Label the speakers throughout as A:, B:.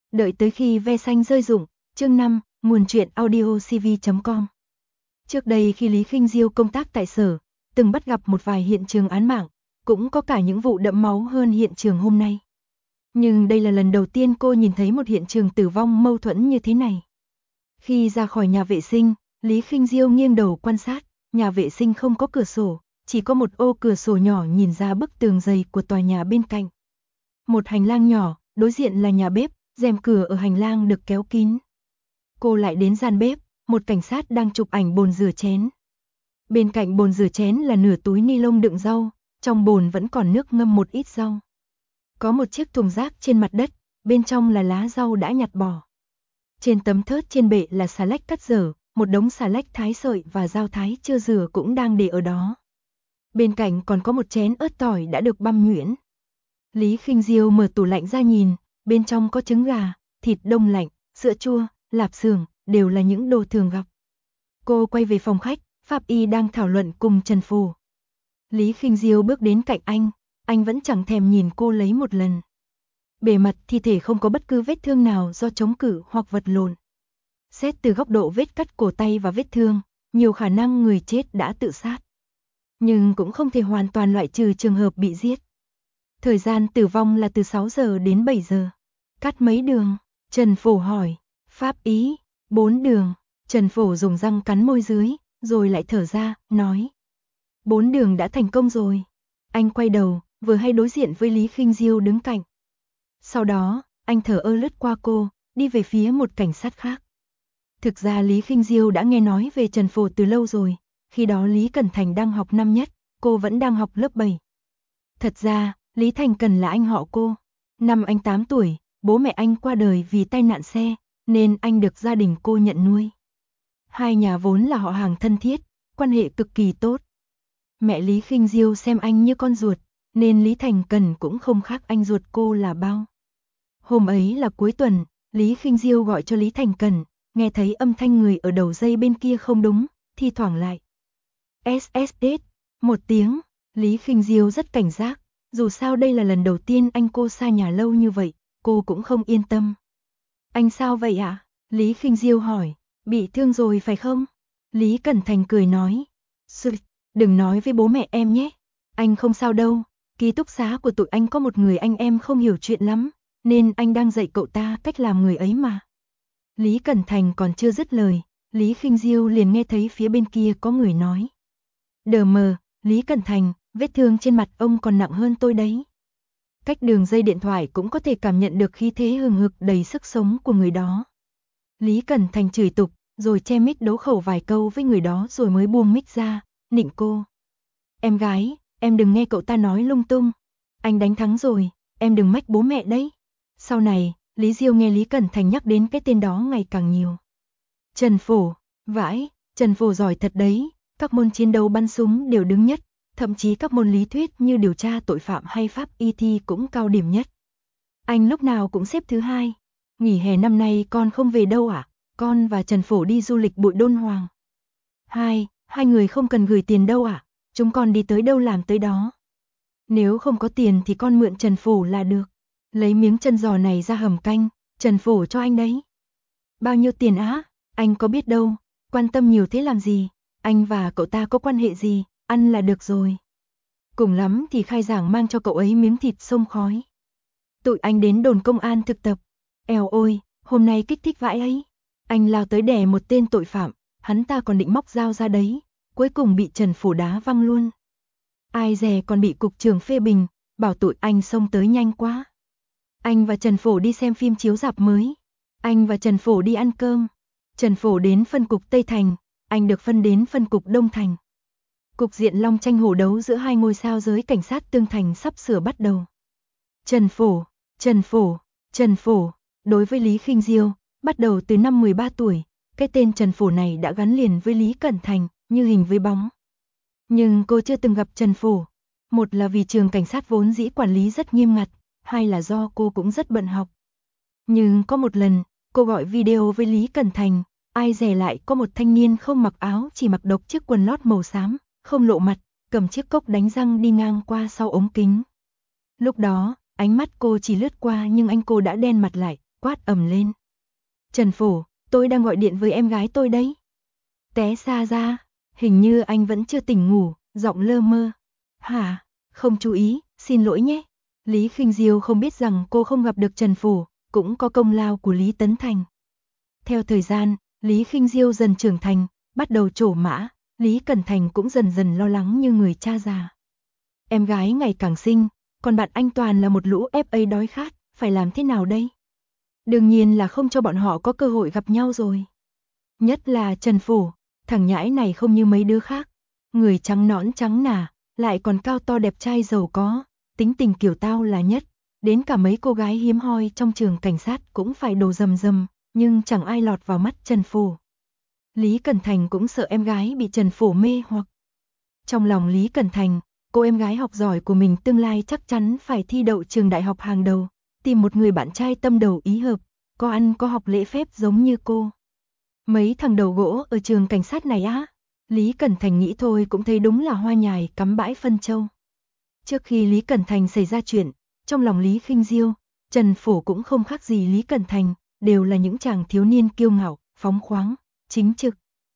A: Đợi tới khi ve xanh rơi rụng. Chương 5, nguồn truyện audiocv.com. Trước đây khi Lý Khinh Diêu công tác tại sở, từng bắt gặp một vài hiện trường án mạng, cũng có cả những vụ đẫm máu hơn hiện trường hôm nay. Nhưng đây là lần đầu tiên cô nhìn thấy một hiện trường tử vong mâu thuẫn như thế này. Khi ra khỏi nhà vệ sinh, Lý Khinh Diêu nghiêng đầu quan sát, nhà vệ sinh không có cửa sổ, chỉ có một ô cửa sổ nhỏ nhìn ra bức tường dày của tòa nhà bên cạnh. Một hành lang nhỏ, đối diện là nhà bếp, rèm cửa ở hành lang được kéo kín. Cô lại đến gian bếp, một cảnh sát đang chụp ảnh bồn rửa chén. Bên cạnh bồn rửa chén là nửa túi ni lông đựng rau, trong bồn vẫn còn nước ngâm một ít rau. Có một chiếc thùng rác trên mặt đất, bên trong là lá rau đã nhặt bỏ. Trên tấm thớt trên bệ là xà lách cắt dở, một đống xà lách thái sợi và rau thái chưa rửa cũng đang để ở đó. Bên cạnh còn có một chén ớt tỏi đã được băm nhuyễn. Lý Khinh Diêu mở tủ lạnh ra nhìn, bên trong có trứng gà, thịt đông lạnh, sữa chua, lạp xưởng, đều là những đồ thường gặp. Cô quay về phòng khách, pháp y đang thảo luận cùng Trần Phù. Lý Khinh Diêu bước đến cạnh anh vẫn chẳng thèm nhìn cô lấy một lần. Bề mặt thi thể không có bất cứ vết thương nào do chống cự hoặc vật lộn. Xét từ góc độ vết cắt cổ tay và vết thương, nhiều khả năng người chết đã tự sát. Nhưng cũng không thể hoàn toàn loại trừ trường hợp bị giết. Thời gian tử vong là từ 6 giờ đến 7 giờ. Cắt mấy đường? Trần Phổ hỏi. Pháp ý, 4 đường. Trần Phổ dùng răng cắn môi dưới, rồi lại thở ra, nói. 4 đường đã thành công rồi. Anh quay đầu, vừa hay đối diện với Lý Khinh Diêu đứng cạnh. Sau đó, anh thở ơ lướt qua cô, đi về phía một cảnh sát khác. Thực ra Lý Khinh Diêu đã nghe nói về Trần Phổ từ lâu rồi, khi đó Lý Cẩn Thành đang học năm nhất, cô vẫn đang học lớp 7. Thật ra, Lý Thành Cần là anh họ cô. Năm anh 8 tuổi, bố mẹ anh qua đời vì tai nạn xe, nên anh được gia đình cô nhận nuôi. Hai nhà vốn là họ hàng thân thiết, quan hệ cực kỳ tốt. Mẹ Lý Khinh Diêu xem anh như con ruột, nên Lý Thành Cần cũng không khác anh ruột cô là bao. Hôm ấy là cuối tuần, Lý Khinh Diêu gọi cho Lý Thành Cần, nghe thấy âm thanh người ở đầu dây bên kia không đúng, thi thoảng lại. SSD, một tiếng, Lý Khinh Diêu rất cảnh giác, dù sao đây là lần đầu tiên anh cô xa nhà lâu như vậy, cô cũng không yên tâm. Anh sao vậy ạ? Lý Khinh Diêu hỏi, bị thương rồi phải không? Lý Cẩn Thành cười nói, đừng nói với bố mẹ em nhé, anh không sao đâu, ký túc xá của tụi anh có một người anh em không hiểu chuyện lắm, nên anh đang dạy cậu ta cách làm người ấy mà. Lý Cẩn Thành còn chưa dứt lời, Lý Khinh Diêu liền nghe thấy phía bên kia có người nói. Đờ mờ, Lý Cẩn Thành, vết thương trên mặt ông còn nặng hơn tôi đấy. Cách đường dây điện thoại cũng có thể cảm nhận được khí thế hừng hực đầy sức sống của người đó. Lý Cẩn Thành chửi tục, rồi che mic đấu khẩu vài câu với người đó rồi mới buông mic ra, nịnh cô. Em gái, em đừng nghe cậu ta nói lung tung. Anh đánh thắng rồi, em đừng mách bố mẹ đấy. Sau này, Lý Diêu nghe Lý Cẩn Thành nhắc đến cái tên đó ngày càng nhiều. Trần Phổ, vãi, Trần Phổ giỏi thật đấy, các môn chiến đấu bắn súng đều đứng nhất, thậm chí các môn lý thuyết như điều tra tội phạm hay pháp y thi cũng cao điểm nhất. Anh lúc nào cũng xếp thứ 2. Nghỉ hè năm nay con không về đâu à? Con và Trần Phổ đi du lịch Bụi Đôn Hoàng. Hai người không cần gửi tiền đâu à? Chúng con đi tới đâu làm tới đó. Nếu không có tiền thì con mượn Trần Phổ là được. Lấy miếng chân giò này ra hầm canh, Trần Phổ cho anh đấy. Bao nhiêu tiền á? Anh có biết đâu, quan tâm nhiều thế làm gì? Anh và cậu ta có quan hệ gì? Ăn là được rồi. Cùng lắm thì khai giảng mang cho cậu ấy miếng thịt xông khói. Tụi anh đến đồn công an thực tập. Eo ôi, hôm nay kích thích vãi ấy. Anh lao tới đè một tên tội phạm, hắn ta còn định móc dao ra đấy, cuối cùng bị Trần Phổ đá văng luôn. Ai dè còn bị cục trưởng phê bình, bảo tụi anh xông tới nhanh quá. Anh và Trần Phổ đi xem phim chiếu rạp mới. Anh và Trần Phổ đi ăn cơm. Trần Phổ đến phân cục Tây Thành, anh được phân đến phân cục Đông Thành. Cục diện long tranh hổ đấu giữa hai ngôi sao giới cảnh sát Tương Thành sắp sửa bắt đầu. Trần Phổ, đối với Lý Khinh Diêu, bắt đầu từ năm 13 tuổi, cái tên Trần Phổ này đã gắn liền với Lý Cẩn Thành, như hình với bóng. Nhưng cô chưa từng gặp Trần Phổ, một là vì trường cảnh sát vốn dĩ quản lý rất nghiêm ngặt, hai là do cô cũng rất bận học. Nhưng có một lần, cô gọi video với Lý Cẩn Thành, ai dè lại có một thanh niên không mặc áo chỉ mặc độc chiếc quần lót màu xám, không lộ mặt, cầm chiếc cốc đánh răng đi ngang qua sau ống kính. Lúc đó, ánh mắt cô chỉ lướt qua nhưng anh cô đã đen mặt lại, quát ầm lên. Trần Phổ, tôi đang gọi điện với em gái tôi đấy. Té xa ra, hình như anh vẫn chưa tỉnh ngủ, giọng lơ mơ. Hả, không chú ý, xin lỗi nhé. Lý Khinh Diêu không biết rằng cô không gặp được Trần Phổ, cũng có công lao của Lý Tấn Thành. Theo thời gian, Lý Khinh Diêu dần trưởng thành, bắt đầu trổ mã, Lý Cẩn Thành cũng dần dần lo lắng như người cha già. Em gái ngày càng xinh, còn bạn anh toàn là một lũ FA đói khát, phải làm thế nào đây? Đương nhiên là không cho bọn họ có cơ hội gặp nhau rồi. Nhất là Trần Phổ, thằng nhãi này không như mấy đứa khác. Người trắng nõn trắng nà, lại còn cao to đẹp trai giàu có, tính tình kiểu tao là nhất. Đến cả mấy cô gái hiếm hoi trong trường cảnh sát cũng phải đổ rầm rầm, nhưng chẳng ai lọt vào mắt Trần Phổ. Lý Cẩn Thành cũng sợ em gái bị Trần Phổ mê hoặc. Trong lòng Lý Cẩn Thành, cô em gái học giỏi của mình tương lai chắc chắn phải thi đậu trường đại học hàng đầu, tìm một người bạn trai tâm đầu ý hợp, có ăn có học lễ phép giống như cô. Mấy thằng đầu gỗ ở trường cảnh sát này á, Lý Cẩn Thành nghĩ thôi cũng thấy đúng là hoa nhài cắm bãi phân châu. Trước khi Lý Cẩn Thành xảy ra chuyện, trong lòng Lý Khinh Diêu, Trần Phổ cũng không khác gì Lý Cẩn Thành, đều là những chàng thiếu niên kiêu ngạo, phóng khoáng, chính trực.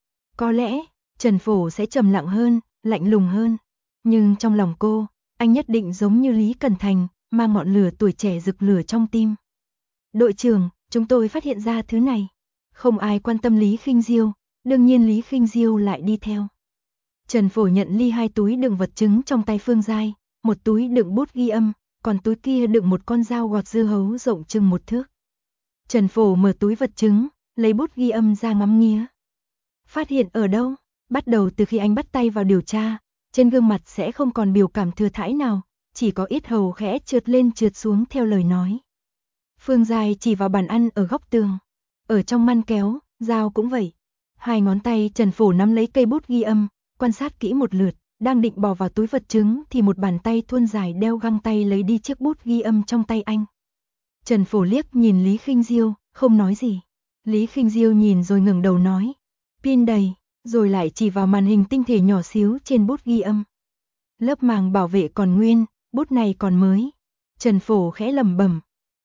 A: Có lẽ, Trần Phổ sẽ trầm lặng hơn, lạnh lùng hơn, nhưng trong lòng cô, anh nhất định giống như Lý Cẩn Thành, mang ngọn lửa tuổi trẻ rực lửa trong tim. Đội trưởng, chúng tôi phát hiện ra thứ này. Không ai quan tâm Lý Khinh Diêu, đương nhiên Lý Khinh Diêu lại đi theo. Trần Phổ nhận ly 2 túi đựng vật chứng trong tay Phương Giai, một túi đựng bút ghi âm, còn túi kia đựng một con dao gọt dưa hấu rộng chừng 1 thước. Trần Phổ mở túi vật chứng, lấy bút ghi âm ra ngắm nghía. Phát hiện ở đâu? Bắt đầu từ khi anh bắt tay vào điều tra, trên gương mặt sẽ không còn biểu cảm thừa thãi nào, chỉ có yết hầu khẽ trượt lên trượt xuống theo lời nói. Phương Giai chỉ vào bàn ăn ở góc tường. Ở trong măn kéo, dao cũng vậy. 2 ngón tay Trần Phổ nắm lấy cây bút ghi âm, quan sát kỹ một lượt, đang định bỏ vào túi vật chứng thì một bàn tay thuôn dài đeo găng tay lấy đi chiếc bút ghi âm trong tay anh. Trần Phổ liếc nhìn Lý Khinh Diêu, không nói gì. Lý Khinh Diêu nhìn rồi ngẩng đầu nói, pin đầy, rồi lại chỉ vào màn hình tinh thể nhỏ xíu trên bút ghi âm. Lớp màng bảo vệ còn nguyên, bút này còn mới. Trần Phổ khẽ lẩm bẩm,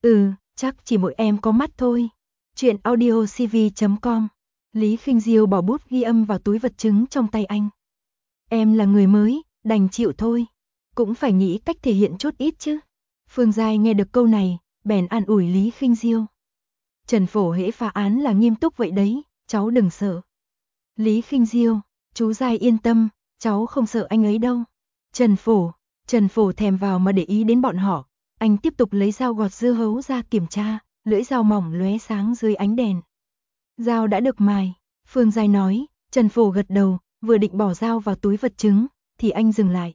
A: chắc chỉ mỗi em có mắt thôi. Chuyện audiocv.com. Lý Khinh Diêu bỏ bút ghi âm vào túi vật chứng trong tay anh. Em là người mới, đành chịu thôi. Cũng phải nghĩ cách thể hiện chút ít chứ. Phương Giai nghe được câu này, bèn an ủi Lý Khinh Diêu. Trần Phổ hễ phá án là nghiêm túc vậy đấy, cháu đừng sợ. Lý Khinh Diêu, chú Giai yên tâm, cháu không sợ anh ấy đâu. Trần Phổ thèm vào mà để ý đến bọn họ. Anh tiếp tục lấy dao gọt dưa hấu ra kiểm tra, lưỡi dao mỏng lóe sáng dưới ánh đèn. Dao đã được mài, Phương Giai nói. Trần Phổ gật đầu, vừa định bỏ dao vào túi vật chứng, thì anh dừng lại.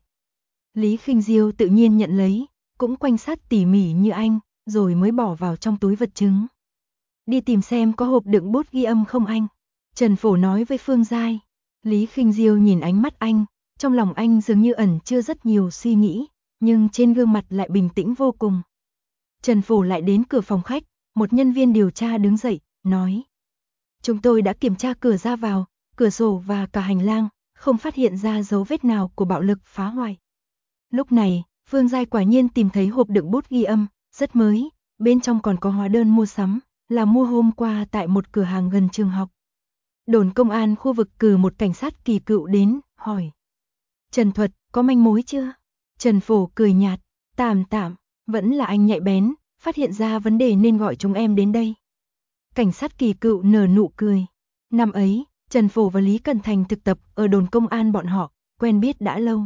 A: Lý Khinh Diêu tự nhiên nhận lấy, cũng quanh sát tỉ mỉ như anh, rồi mới bỏ vào trong túi vật chứng. Đi tìm xem có hộp đựng bút ghi âm không anh? Trần Phổ nói với Phương Giai. Lý Khinh Diêu nhìn ánh mắt anh, trong lòng anh dường như ẩn chứa rất nhiều suy nghĩ, nhưng trên gương mặt lại bình tĩnh vô cùng. Trần Phổ lại đến cửa phòng khách, một nhân viên điều tra đứng dậy, nói. Chúng tôi đã kiểm tra cửa ra vào, cửa sổ và cả hành lang, không phát hiện ra dấu vết nào của bạo lực phá hoại. Lúc này, Phương Giai quả nhiên tìm thấy hộp đựng bút ghi âm, rất mới, bên trong còn có hóa đơn mua sắm, là mua hôm qua tại một cửa hàng gần trường học. Đồn công an khu vực cử một cảnh sát kỳ cựu đến, hỏi. Trần Thuật, có manh mối chưa? Trần Phổ cười nhạt, tạm, vẫn là anh nhạy bén, phát hiện ra vấn đề nên gọi chúng em đến đây. Cảnh sát kỳ cựu nở nụ cười. Năm ấy, Trần Phổ và Lý Cẩn Thành thực tập ở đồn công an bọn họ, quen biết đã lâu.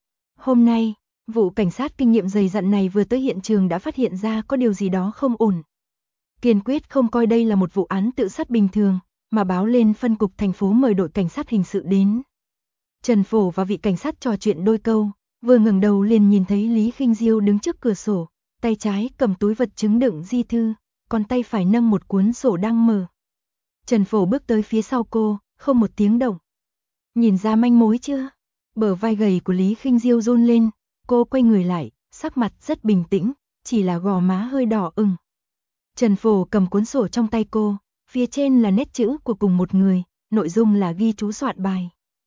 A: Hôm nay, vụ cảnh sát kinh nghiệm dày dặn này vừa tới hiện trường đã phát hiện ra có điều gì đó không ổn. Kiên quyết không coi đây là một vụ án tự sát bình thường, mà báo lên phân cục thành phố mời đội cảnh sát hình sự đến. Trần Phổ và vị cảnh sát trò chuyện đôi câu, vừa ngẩng đầu liền nhìn thấy Lý Khinh Diêu đứng trước cửa sổ, tay trái cầm túi vật chứng đựng di thư, còn tay phải nâng một cuốn sổ đang mở. Trần Phổ bước tới phía sau cô, không một tiếng động. Nhìn ra manh mối chưa? Bờ vai gầy của Lý Khinh Diêu run lên, cô quay người lại, sắc mặt rất bình tĩnh, chỉ là gò má hơi đỏ ửng. Trần Phổ cầm cuốn sổ trong tay cô, phía trên là nét chữ của cùng một người, nội dung là ghi chú soạn bài.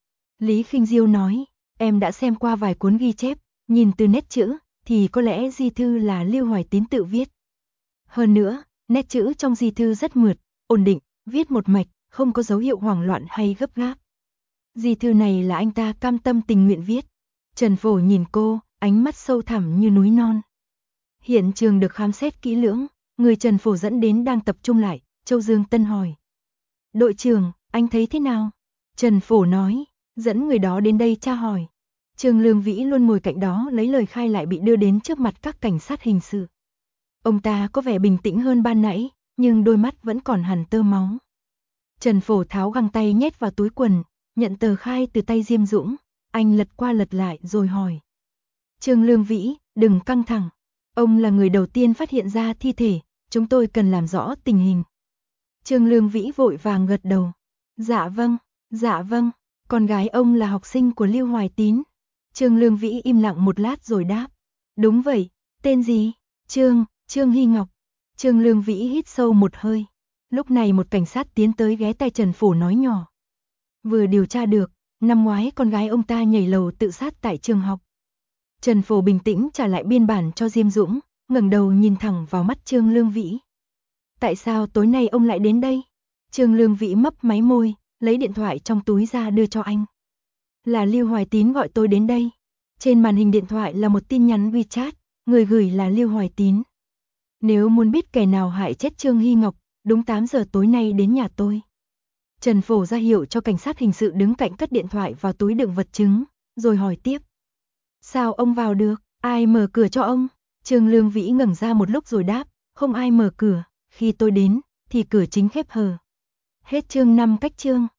A: Lý Khinh Diêu nói, em đã xem qua vài cuốn ghi chép, nhìn từ nét chữ, thì có lẽ di thư là Lưu Hoài Tín tự viết. Hơn nữa, Nét chữ trong di thư rất mượt, ổn định, viết một mạch, không có dấu hiệu hoảng loạn hay gấp gáp. Di thư này là anh ta cam tâm tình nguyện viết. Trần Phổ nhìn cô, ánh mắt sâu thẳm như núi non. Hiện trường được khám xét kỹ lưỡng, người Trần Phổ dẫn đến đang tập trung lại, Châu Dương Tân hỏi. Đội trưởng, anh thấy thế nào? Trần Phổ nói, dẫn người đó đến đây tra hỏi. Trương Lương Vĩ luôn ngồi cạnh đó lấy lời khai lại bị đưa đến trước mặt các cảnh sát hình sự. Ông ta có vẻ bình tĩnh hơn ban nãy, nhưng đôi mắt vẫn còn hằn tơ máu. Trần Phổ tháo găng tay nhét vào túi quần, nhận tờ khai từ tay Diêm Dũng, anh lật qua lật lại rồi hỏi. Trương Lương Vĩ, đừng căng thẳng. Ông là người đầu tiên phát hiện ra thi thể, chúng tôi cần làm rõ tình hình. Trương Lương Vĩ vội vàng gật đầu. Dạ vâng, con gái ông là học sinh của Lưu Hoài Tín. Trương Lương Vĩ im lặng một lát rồi đáp. Đúng vậy, tên gì? Trương Hy Ngọc. Trương Lương Vĩ hít sâu một hơi. Lúc này một cảnh sát tiến tới ghé tai Trần Phổ nói nhỏ. Vừa điều tra được, năm ngoái con gái ông ta nhảy lầu tự sát tại trường học. Trần Phổ bình tĩnh trả lại biên bản cho Diêm Dũng, ngẩng đầu nhìn thẳng vào mắt Trương Lương Vĩ. Tại sao tối nay ông lại đến đây? Trương Lương Vĩ mấp máy môi, lấy điện thoại trong túi ra đưa cho anh. Là Lưu Hoài Tín gọi tôi đến đây. Trên màn hình điện thoại là một tin nhắn WeChat, người gửi là Lưu Hoài Tín. Nếu muốn biết kẻ nào hại chết Trương Hy Ngọc, đúng 8 giờ tối nay đến nhà tôi. Trần Phổ ra hiệu cho cảnh sát hình sự đứng cạnh cất điện thoại vào túi đựng vật chứng, rồi hỏi tiếp. Sao ông vào được, ai mở cửa cho ông? Trương Lương Vĩ ngẩng ra một lúc rồi đáp, không ai mở cửa, khi tôi đến, thì cửa chính khép hờ. Hết chương 5 cách chương.